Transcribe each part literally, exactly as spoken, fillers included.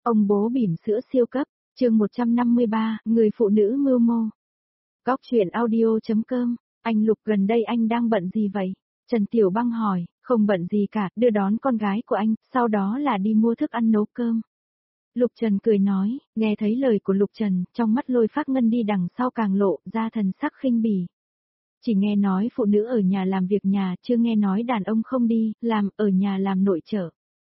Ông bố bỉm sữa siêu cấp, chương một trăm năm mươi ba, người phụ nữ mưu mô. Góc truyện audio.com, anh Lục gần đây anh đang bận gì vậy? Trần Tiểu Băng hỏi, không bận gì cả, đưa đón con gái của anh, sau đó là đi mua thức ăn nấu cơm. Lục Trần cười nói, nghe thấy lời của Lục Trần, trong mắt Lôi Phác Ngân đi đằng sau càng lộ ra thần sắc khinh bỉ. Chỉ nghe nói phụ nữ ở nhà làm việc nhà, chưa nghe nói đàn ông không đi, làm ở nhà làm nội trợ.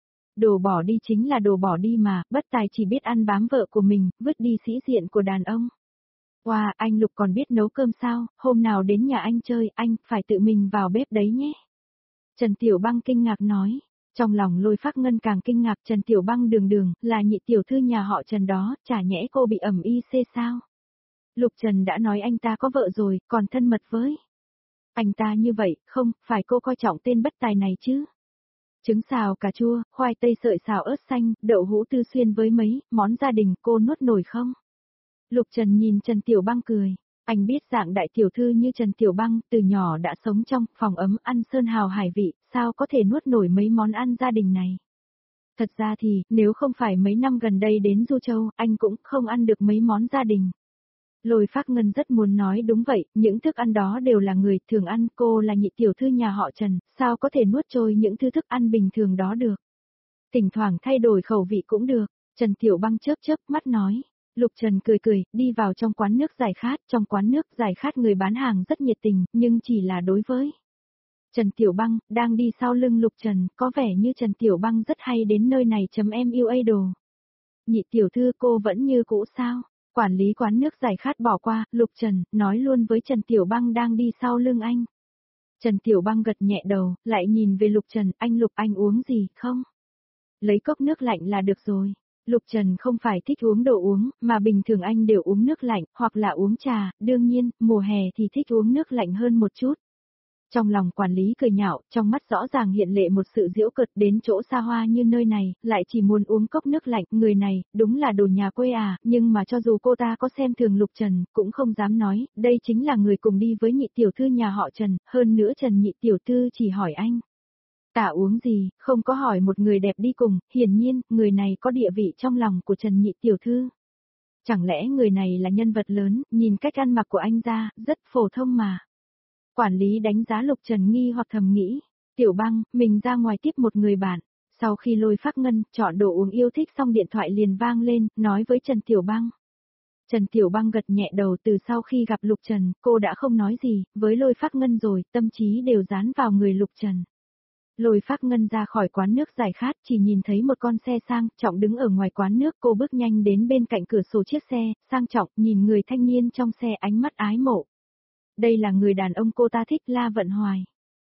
Đồ bỏ đi chính là đồ bỏ đi mà, bất tài chỉ biết ăn bám vợ của mình, vứt đi sĩ diện của đàn ông. Wow, anh Lục còn biết nấu cơm sao, hôm nào đến nhà anh chơi, anh phải tự mình vào bếp đấy nhé. Trần Tiểu Băng kinh ngạc nói, trong lòng Lôi Phác Ngân càng kinh ngạc. Trần Tiểu Băng đường đường, là nhị tiểu thư nhà họ Trần đó, chả nhẽ cô bị ẩm y xê sao? Lục Trần đã nói anh ta có vợ rồi, còn thân mật với anh ta như vậy, không, phải cô coi trọng tên bất tài này chứ? Trứng xào cà chua, khoai tây sợi xào ớt xanh, đậu hũ Tư Xuyên với mấy món gia đình, cô nuốt nổi không? Lục Trần nhìn Trần Tiểu Băng cười, anh biết dạng đại tiểu thư như Trần Tiểu Băng từ nhỏ đã sống trong phòng ấm ăn sơn hào hải vị, sao có thể nuốt nổi mấy món ăn gia đình này? Thật ra thì, nếu không phải mấy năm gần đây đến Du Châu, anh cũng không ăn được mấy món gia đình. Lôi Phác Ngân rất muốn nói đúng vậy, những thức ăn đó đều là người thường ăn, cô là nhị tiểu thư nhà họ Trần, sao có thể nuốt trôi những thứ thức ăn bình thường đó được. Thỉnh thoảng thay đổi khẩu vị cũng được, Trần Tiểu Băng chớp chớp mắt nói. Lục Trần cười cười, đi vào trong quán nước giải khát, trong quán nước giải khát người bán hàng rất nhiệt tình, nhưng chỉ là đối với Trần Tiểu Băng, đang đi sau lưng Lục Trần, có vẻ như Trần Tiểu Băng rất hay đến nơi này chấm em yêu idol. Nhị tiểu thư cô vẫn như cũ sao? Quản lý quán nước giải khát bỏ qua, Lục Trần, nói luôn với Trần Tiểu Băng đang đi sau lưng anh. Trần Tiểu Băng gật nhẹ đầu, lại nhìn về Lục Trần, anh Lục anh uống gì, không? Lấy cốc nước lạnh là được rồi. Lục Trần không phải thích uống đồ uống, mà bình thường anh đều uống nước lạnh, hoặc là uống trà, đương nhiên, mùa hè thì thích uống nước lạnh hơn một chút. Trong lòng quản lý cười nhạo, trong mắt rõ ràng hiện lệ một sự giễu cợt, đến chỗ xa hoa như nơi này, lại chỉ muốn uống cốc nước lạnh, người này, đúng là đồ nhà quê à, nhưng mà cho dù cô ta có xem thường Lục Trần, cũng không dám nói, đây chính là người cùng đi với nhị tiểu thư nhà họ Trần, hơn nữa Trần nhị tiểu thư chỉ hỏi anh. Tả uống gì, không có hỏi một người đẹp đi cùng, hiển nhiên, người này có địa vị trong lòng của Trần nhị tiểu thư. Chẳng lẽ người này là nhân vật lớn, nhìn cách ăn mặc của anh ra, rất phổ thông mà. Quản lý đánh giá Lục Trần nghi hoặc thầm nghĩ, Tiểu Băng, mình ra ngoài tiếp một người bạn. Sau khi Lôi Phác Ngân chọn đồ uống yêu thích xong điện thoại liền vang lên, nói với Trần Tiểu Băng. Trần Tiểu Băng gật nhẹ đầu, từ sau khi gặp Lục Trần, cô đã không nói gì, với Lôi Phác Ngân rồi, tâm trí đều dán vào người Lục Trần. Lôi Phác Ngân ra khỏi quán nước giải khát, chỉ nhìn thấy một con xe sang trọng đứng ở ngoài quán nước, cô bước nhanh đến bên cạnh cửa sổ chiếc xe, sang trọng, nhìn người thanh niên trong xe ánh mắt ái mộ. Đây là người đàn ông cô ta thích, La Vận Hoài.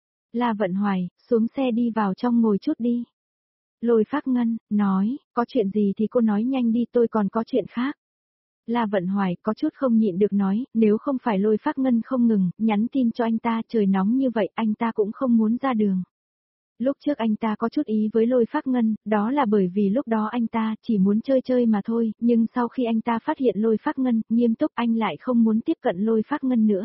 La Vận Hoài, xuống xe đi vào trong ngồi chút đi. Lôi Phác Ngân, nói, có chuyện gì thì cô nói nhanh đi, tôi còn có chuyện khác. La Vận Hoài có chút không nhịn được nói, nếu không phải Lôi Phác Ngân không ngừng, nhắn tin cho anh ta, trời nóng như vậy, anh ta cũng không muốn ra đường. Lúc trước anh ta có chút ý với Lôi Phác Ngân, đó là bởi vì lúc đó anh ta chỉ muốn chơi chơi mà thôi, nhưng sau khi anh ta phát hiện Lôi Phác Ngân, nghiêm túc anh lại không muốn tiếp cận Lôi Phác Ngân nữa.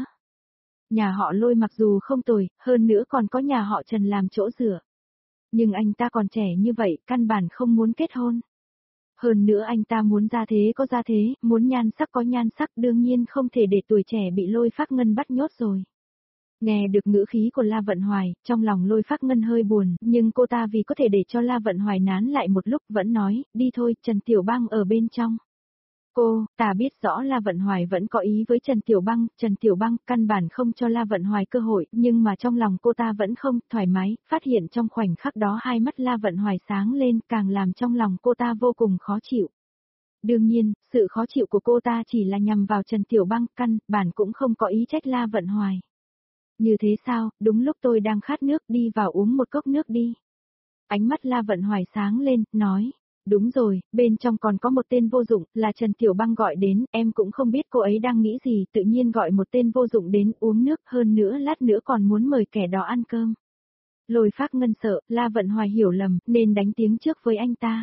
Nhà họ Lôi mặc dù không tồi, hơn nữa còn có nhà họ Trần làm chỗ dựa. Nhưng anh ta còn trẻ như vậy, căn bản không muốn kết hôn. Hơn nữa anh ta muốn gia thế có gia thế, muốn nhan sắc có nhan sắc, đương nhiên không thể để tuổi trẻ bị Lôi Phác Ngân bắt nhốt rồi. Nghe được ngữ khí của La Vận Hoài, trong lòng Lôi Phác Ngân hơi buồn, nhưng cô ta vì có thể để cho La Vận Hoài nán lại một lúc vẫn nói, đi thôi, Trần Tiểu Băng ở bên trong. Cô, ta biết rõ La Vận Hoài vẫn có ý với Trần Tiểu Băng, Trần Tiểu Băng căn bản không cho La Vận Hoài cơ hội, nhưng mà trong lòng cô ta vẫn không thoải mái, phát hiện trong khoảnh khắc đó hai mắt La Vận Hoài sáng lên, càng làm trong lòng cô ta vô cùng khó chịu. Đương nhiên, sự khó chịu của cô ta chỉ là nhằm vào Trần Tiểu Băng, căn bản cũng không có ý trách La Vận Hoài. Như thế sao, đúng lúc tôi đang khát nước, đi vào uống một cốc nước đi. Ánh mắt La Vận Hoài sáng lên, nói, đúng rồi, bên trong còn có một tên vô dụng, là Trần Tiểu Băng gọi đến, em cũng không biết cô ấy đang nghĩ gì, tự nhiên gọi một tên vô dụng đến uống nước, hơn nữa lát nữa còn muốn mời kẻ đó ăn cơm. Lôi Phác Ngân sợ, La Vận Hoài hiểu lầm, nên đánh tiếng trước với anh ta.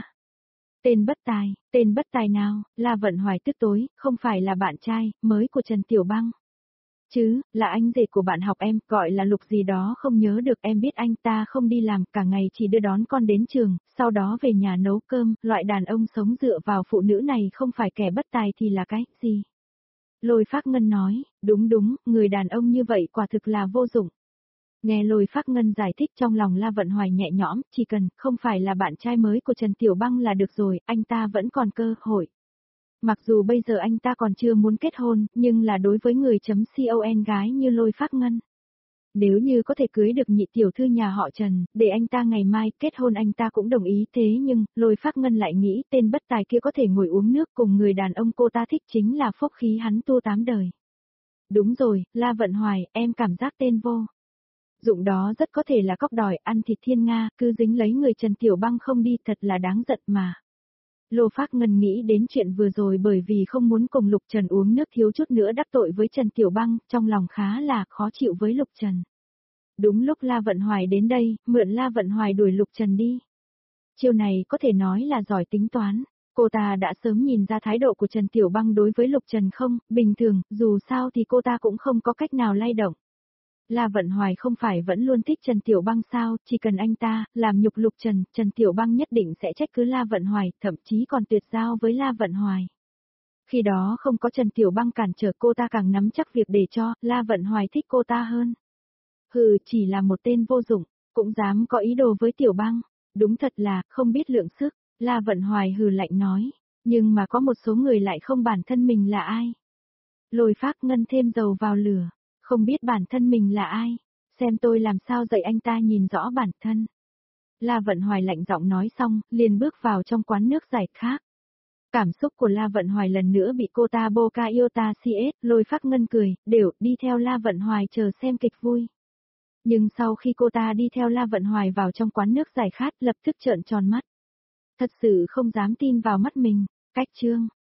Tên bất tài, tên bất tài nào, La Vận Hoài tức tối, không phải là bạn trai, mới của Trần Tiểu Băng. Chứ, là anh rể của bạn học em, gọi là Lục gì đó không nhớ được, em biết anh ta không đi làm, cả ngày chỉ đưa đón con đến trường, sau đó về nhà nấu cơm, loại đàn ông sống dựa vào phụ nữ này không phải kẻ bất tài thì là cái gì? Lôi Phác Ngân nói, đúng đúng, người đàn ông như vậy quả thực là vô dụng. Nghe Lôi Phác Ngân giải thích trong lòng La Vận Hoài nhẹ nhõm, chỉ cần không phải là bạn trai mới của Trần Tiểu Băng là được rồi, anh ta vẫn còn cơ hội. Mặc dù bây giờ anh ta còn chưa muốn kết hôn, nhưng là đối với người chấm con gái như Lôi Phác Ngân. Nếu như có thể cưới được nhị tiểu thư nhà họ Trần, để anh ta ngày mai kết hôn anh ta cũng đồng ý, thế nhưng, Lôi Phác Ngân lại nghĩ tên bất tài kia có thể ngồi uống nước cùng người đàn ông cô ta thích chính là phúc khí hắn tu tám đời. Đúng rồi, La Vận Hoài, em cảm giác tên vô dụng đó rất có thể là cóc đòi ăn thịt thiên Nga, cứ dính lấy người Trần Tiểu Băng không đi, thật là đáng giận mà. Lô Phác Ngân nghĩ đến chuyện vừa rồi bởi vì không muốn cùng Lục Trần uống nước thiếu chút nữa đắc tội với Trần Tiểu Băng, trong lòng khá là khó chịu với Lục Trần. Đúng lúc La Vận Hoài đến đây, mượn La Vận Hoài đuổi Lục Trần đi. Chiêu này có thể nói là giỏi tính toán, cô ta đã sớm nhìn ra thái độ của Trần Tiểu Băng đối với Lục Trần không, bình thường, dù sao thì cô ta cũng không có cách nào lay động. La Vận Hoài không phải vẫn luôn thích Trần Tiểu Băng sao, chỉ cần anh ta làm nhục Lục Trần, Trần Tiểu Băng nhất định sẽ trách cứ La Vận Hoài, thậm chí còn tuyệt giao với La Vận Hoài. Khi đó không có Trần Tiểu Băng cản trở, cô ta càng nắm chắc việc để cho La Vận Hoài thích cô ta hơn. Hừ, chỉ là một tên vô dụng, cũng dám có ý đồ với Tiểu Băng, đúng thật là không biết lượng sức, La Vận Hoài hừ lạnh nói, nhưng mà có một số người lại không bản thân mình là ai. Lôi Phác Ngân thêm dầu vào lửa. Không biết bản thân mình là ai, xem tôi làm sao dạy anh ta nhìn rõ bản thân. La Vận Hoài lạnh giọng nói xong, liền bước vào trong quán nước giải khát. Cảm xúc của La Vận Hoài lần nữa bị cô ta Boca Iota xê ét, Lôi Phác Ngân cười, đều đi theo La Vận Hoài chờ xem kịch vui. Nhưng sau khi cô ta đi theo La Vận Hoài vào trong quán nước giải khát, lập tức trợn tròn mắt. Thật sự không dám tin vào mắt mình, cách chương.